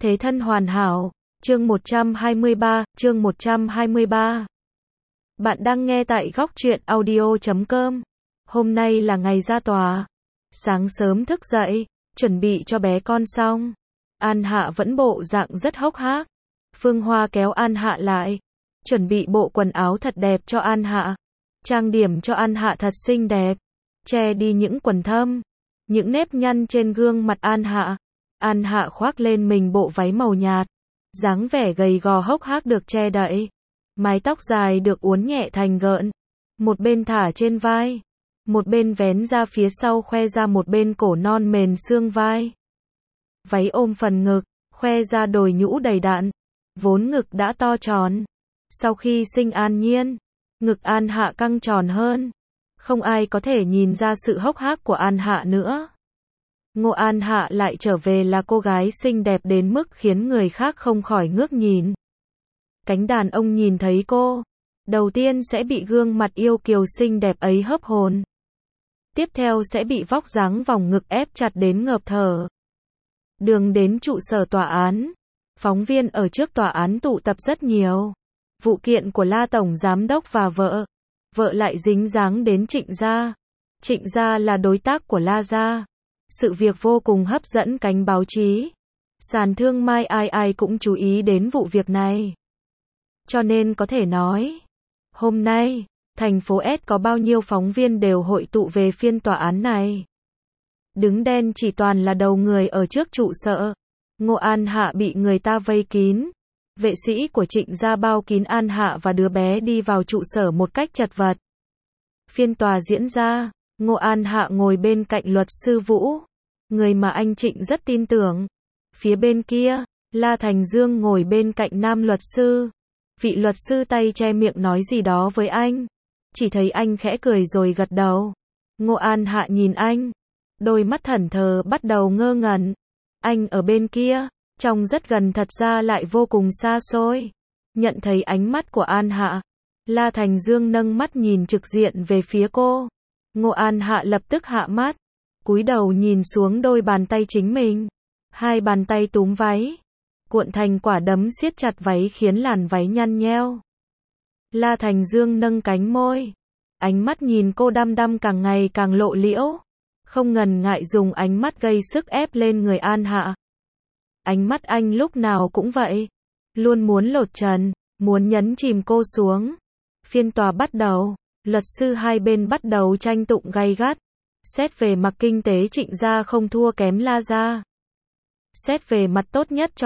Thế thân hoàn hảo, chương 123. Bạn đang nghe tại góc truyện audio.com. Hôm nay là ngày ra tòa. Sáng sớm thức dậy, chuẩn bị cho bé con xong. An Hạ vẫn bộ dạng rất hốc hác. Phương Hoa kéo An Hạ lại, chuẩn bị bộ quần áo thật đẹp cho An Hạ. Trang điểm cho An Hạ thật xinh đẹp, che đi những quầng thâm, những nếp nhăn trên gương mặt An Hạ. An Hạ khoác lên mình bộ váy màu nhạt, dáng vẻ gầy gò hốc hác được che đậy. Mái tóc dài được uốn nhẹ thành gợn, một bên thả trên vai, một bên vén ra phía sau khoe ra một bên cổ non mềm xương vai. Váy ôm phần ngực, khoe ra đồi nhũ đầy đặn, vốn ngực đã to tròn. Sau khi sinh An Nhiên, ngực An Hạ căng tròn hơn. Không ai có thể nhìn ra sự hốc hác của An Hạ nữa. Ngô An Hạ lại trở về là cô gái xinh đẹp đến mức khiến người khác không khỏi ngước nhìn. Cánh đàn ông nhìn thấy cô, đầu tiên sẽ bị gương mặt yêu kiều xinh đẹp ấy hấp hồn. Tiếp theo sẽ bị vóc dáng vòng ngực ép chặt đến ngợp thở. Đường đến trụ sở tòa án, phóng viên ở trước tòa án tụ tập rất nhiều. Vụ kiện của La Tổng Giám đốc và vợ lại dính dáng đến Trịnh gia. Trịnh gia là đối tác của La gia. Sự việc vô cùng hấp dẫn cánh báo chí. Sàn thương mại ai cũng chú ý đến vụ việc này. Cho nên có thể nói, hôm nay, thành phố S có bao nhiêu phóng viên đều hội tụ về phiên tòa án này. Đứng đen chỉ toàn là đầu người ở trước trụ sở. Ngô An Hạ bị người ta vây kín. Vệ sĩ của Trịnh gia bao kín An Hạ và đứa bé đi vào trụ sở một cách chật vật. Phiên tòa diễn ra, Ngô An Hạ ngồi bên cạnh luật sư Vũ, người mà anh Trịnh rất tin tưởng. Phía bên kia, La Thành Dương ngồi bên cạnh nam luật sư. Vị luật sư tay che miệng nói gì đó với anh. Chỉ thấy anh khẽ cười rồi gật đầu. Ngô An Hạ nhìn anh, đôi mắt thẫn thờ bắt đầu ngơ ngẩn. Anh ở bên kia, trông rất gần thật ra lại vô cùng xa xôi. Nhận thấy ánh mắt của An Hạ, La Thành Dương nâng mắt nhìn trực diện về phía cô. Ngô An Hạ lập tức hạ mắt, cúi đầu nhìn xuống đôi bàn tay chính mình. Hai bàn tay túm váy, cuộn thành quả đấm siết chặt váy khiến làn váy nhăn nheo. La Thành Dương nâng cánh môi, ánh mắt nhìn cô đăm đăm càng ngày càng lộ liễu, không ngần ngại dùng ánh mắt gây sức ép lên người An Hạ. Ánh mắt anh lúc nào cũng vậy, luôn muốn lột trần, muốn nhấn chìm cô xuống. Phiên tòa bắt đầu, luật sư hai bên bắt đầu tranh tụng gay gắt. Xét về mặt kinh tế Trịnh gia không thua kém La gia. Xét về mặt tốt nhất cho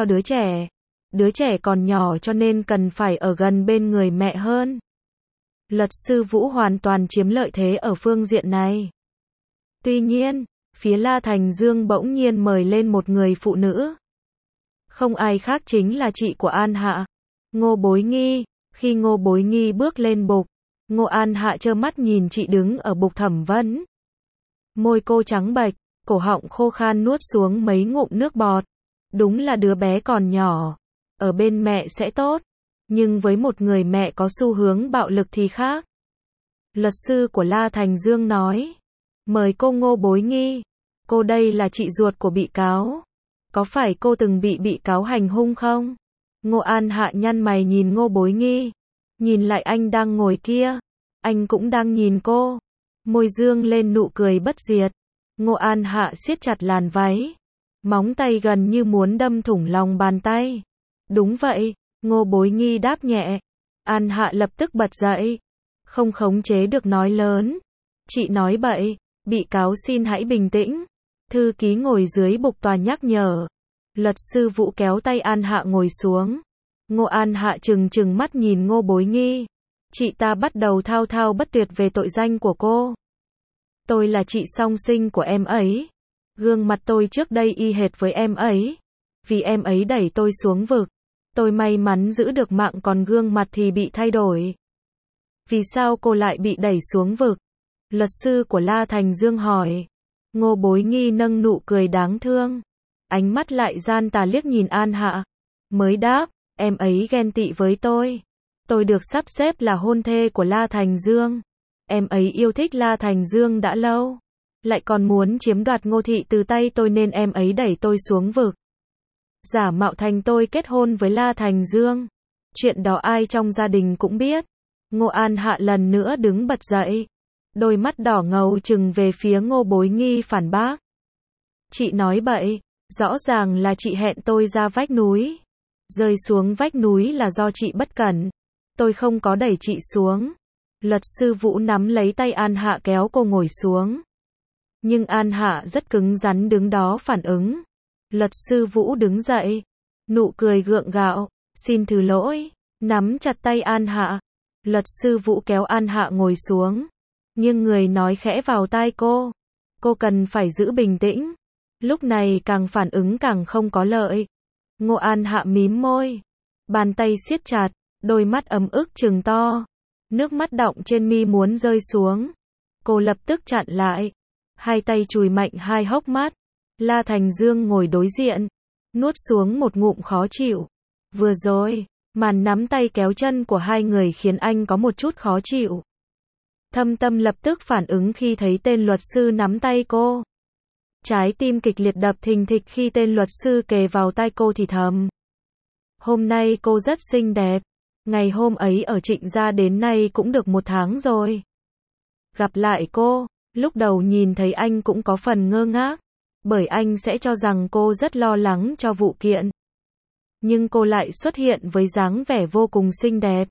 đứa trẻ còn nhỏ cho nên cần phải ở gần bên người mẹ hơn. Luật sư Vũ hoàn toàn chiếm lợi thế ở phương diện này. Tuy nhiên, phía La Thành Dương bỗng nhiên mời lên một người phụ nữ. Không ai khác chính là chị của An Hạ, Ngô Bối Nghi. Khi Ngô Bối Nghi bước lên bục, Ngô An Hạ trơ mắt nhìn chị đứng ở bục thẩm vấn. Môi cô trắng bệch, cổ họng khô khan nuốt xuống mấy ngụm nước bọt. Đúng là đứa bé còn nhỏ, ở bên mẹ sẽ tốt, nhưng với một người mẹ có xu hướng bạo lực thì khác. Luật sư của La Thành Dương nói, mời cô Ngô Bối Nghi, cô đây là chị ruột của bị cáo. Có phải cô từng bị cáo hành hung không? Ngô An Hạ nhăn mày nhìn Ngô Bối Nghi, nhìn lại anh đang ngồi kia, anh cũng đang nhìn cô. Môi dương lên nụ cười bất diệt. Ngô An Hạ siết chặt làn váy, móng tay gần như muốn đâm thủng lòng bàn tay. Đúng vậy, Ngô Bối Nghi đáp nhẹ. An Hạ lập tức bật dậy, không khống chế được nói lớn. Chị nói bậy, bị cáo xin hãy bình tĩnh. Thư ký ngồi dưới bục tòa nhắc nhở. Luật sư Vũ kéo tay An Hạ ngồi xuống. Ngô An Hạ trừng mắt nhìn Ngô Bối Nghi. Chị ta bắt đầu thao thao bất tuyệt về tội danh của cô. Tôi là chị song sinh của em ấy. Gương mặt tôi trước đây y hệt với em ấy. Vì em ấy đẩy tôi xuống vực. Tôi may mắn giữ được mạng còn gương mặt thì bị thay đổi. Vì sao cô lại bị đẩy xuống vực? Luật sư của La Thành Dương hỏi. Ngô Bối Nghi nâng nụ cười đáng thương. Ánh mắt lại gian tà liếc nhìn An Hạ. Mới đáp, em ấy ghen tị với tôi. Tôi được sắp xếp là hôn thê của La Thành Dương. Em ấy yêu thích La Thành Dương đã lâu. lại còn muốn chiếm đoạt Ngô Thị từ tay tôi nên em ấy đẩy tôi xuống vực. giả mạo thành tôi kết hôn với La Thành Dương. Chuyện đó ai trong gia đình cũng biết. Ngô An Hạ lần nữa đứng bật dậy. Đôi mắt đỏ ngầu trừng về phía Ngô Bối Nghi phản bác. Chị nói bậy, rõ ràng là chị hẹn tôi ra vách núi. Rơi xuống vách núi là do chị bất cẩn. Tôi không có đẩy chị xuống. Luật sư Vũ nắm lấy tay An Hạ kéo cô ngồi xuống. Nhưng An Hạ rất cứng rắn đứng đó phản ứng. Luật sư Vũ đứng dậy. Nụ cười gượng gạo. Xin thứ lỗi. Nắm chặt tay An Hạ. Luật sư Vũ kéo An Hạ ngồi xuống. Nhưng người nói khẽ vào tai cô. Cô cần phải giữ bình tĩnh. Lúc này càng phản ứng càng không có lợi. Ngô An Hạ mím môi. Bàn tay siết chặt. Đôi mắt ấm ức trừng to. Nước mắt đọng trên mi muốn rơi xuống. Cô lập tức chặn lại. Hai tay chùi mạnh hai hốc mắt. La Thành Dương ngồi đối diện. Nuốt xuống một ngụm khó chịu. Vừa rồi, màn nắm tay kéo chân của hai người khiến anh có một chút khó chịu. Thâm Tâm lập tức phản ứng khi thấy tên luật sư nắm tay cô. Trái tim kịch liệt đập thình thịch khi tên luật sư kề vào tai cô thì thầm. Hôm nay cô rất xinh đẹp. Ngày hôm ấy ở Trịnh gia đến nay cũng được 1 tháng rồi. Gặp lại cô, lúc đầu nhìn thấy anh cũng có phần ngơ ngác. Bởi anh sẽ cho rằng cô rất lo lắng cho vụ kiện. Nhưng cô lại xuất hiện với dáng vẻ vô cùng xinh đẹp.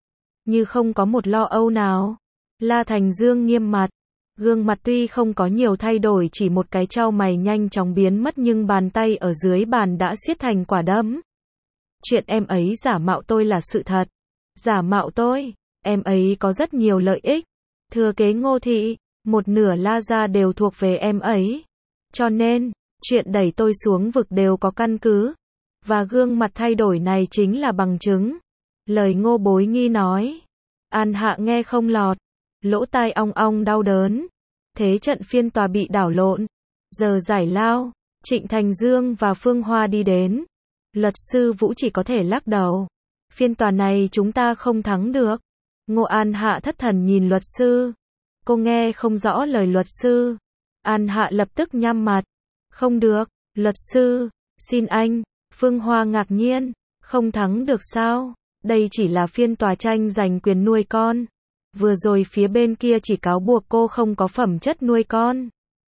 Như không có một lo âu nào. La Thành Dương nghiêm mặt. Gương mặt tuy không có nhiều thay đổi, chỉ một cái chau mày nhanh chóng biến mất, nhưng bàn tay ở dưới bàn đã siết thành quả đấm. Chuyện em ấy giả mạo tôi là sự thật. Giả mạo tôi, em ấy có rất nhiều lợi ích. Thừa kế Ngô thị, một nửa La gia đều thuộc về em ấy. Cho nên, chuyện đẩy tôi xuống vực đều có căn cứ. Và gương mặt thay đổi này chính là bằng chứng. Lời Ngô Bối Nghi nói. An Hạ nghe không lọt. Lỗ tai ong ong đau đớn. Thế trận phiên tòa bị đảo lộn. Giờ giải lao, Trịnh Thành Dương và Phương Hoa đi đến. Luật sư Vũ chỉ có thể lắc đầu. Phiên tòa này chúng ta không thắng được. Ngô An Hạ thất thần nhìn luật sư. Cô nghe không rõ lời luật sư. An Hạ lập tức nhắm mặt. Không được, luật sư, xin anh. Phương Hoa ngạc nhiên. Không thắng được sao? Đây chỉ là phiên tòa tranh giành quyền nuôi con. Vừa rồi phía bên kia chỉ cáo buộc cô không có phẩm chất nuôi con.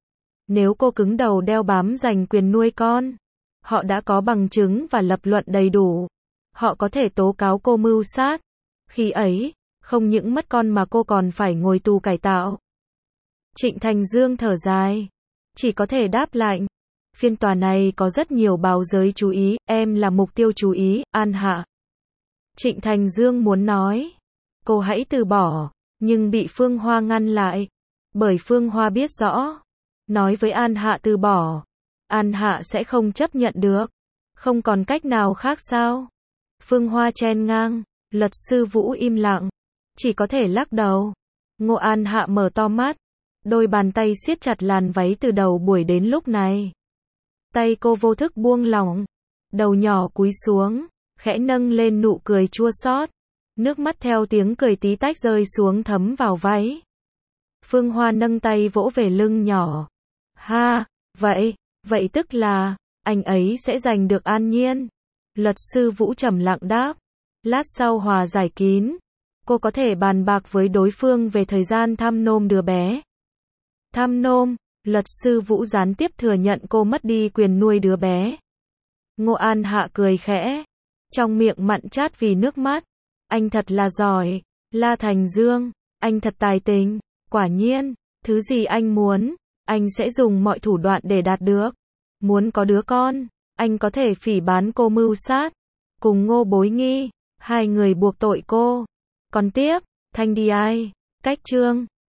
Nếu cô cứng đầu đeo bám giành quyền nuôi con, họ đã có bằng chứng và lập luận đầy đủ. Họ có thể tố cáo cô mưu sát. Khi ấy, không những mất con mà cô còn phải ngồi tù cải tạo. Trịnh Thành Dương thở dài. Chỉ có thể đáp lạnh. Phiên tòa này có rất nhiều báo giới chú ý, em là mục tiêu chú ý, An Hạ. Trịnh Thành Dương muốn nói. Cô hãy từ bỏ, nhưng bị Phương Hoa ngăn lại. Bởi Phương Hoa biết rõ. Nói với An Hạ từ bỏ. An Hạ sẽ không chấp nhận được. Không còn cách nào khác sao? Phương Hoa chen ngang. Luật sư Vũ im lặng. Chỉ có thể lắc đầu. Ngô An Hạ mở to mắt. Đôi bàn tay siết chặt làn váy từ đầu buổi đến lúc này. Tay cô vô thức buông lỏng. Đầu nhỏ cúi xuống. Khẽ nâng lên nụ cười chua xót. Nước mắt theo tiếng cười tí tách rơi xuống thấm vào váy. Phương Hoa nâng tay vỗ về lưng nhỏ. Ha, vậy tức là, anh ấy sẽ giành được An Nhiên. Luật sư Vũ trầm lặng đáp. Lát sau hòa giải kín. Cô có thể bàn bạc với đối phương về thời gian thăm nom đứa bé. Thăm nom, luật sư Vũ gián tiếp thừa nhận cô mất đi quyền nuôi đứa bé. Ngô An Hạ cười khẽ. Trong miệng mặn chát vì nước mắt. Anh thật là giỏi. La Thành Dương, anh thật tài tình. Quả nhiên, thứ gì anh muốn, anh sẽ dùng mọi thủ đoạn để đạt được. Muốn có đứa con, anh có thể phỉ báng cô mưu sát. Cùng Ngô Bối Nghi, hai người buộc tội cô. Còn tiếp, Thanh đi ai? Cách chương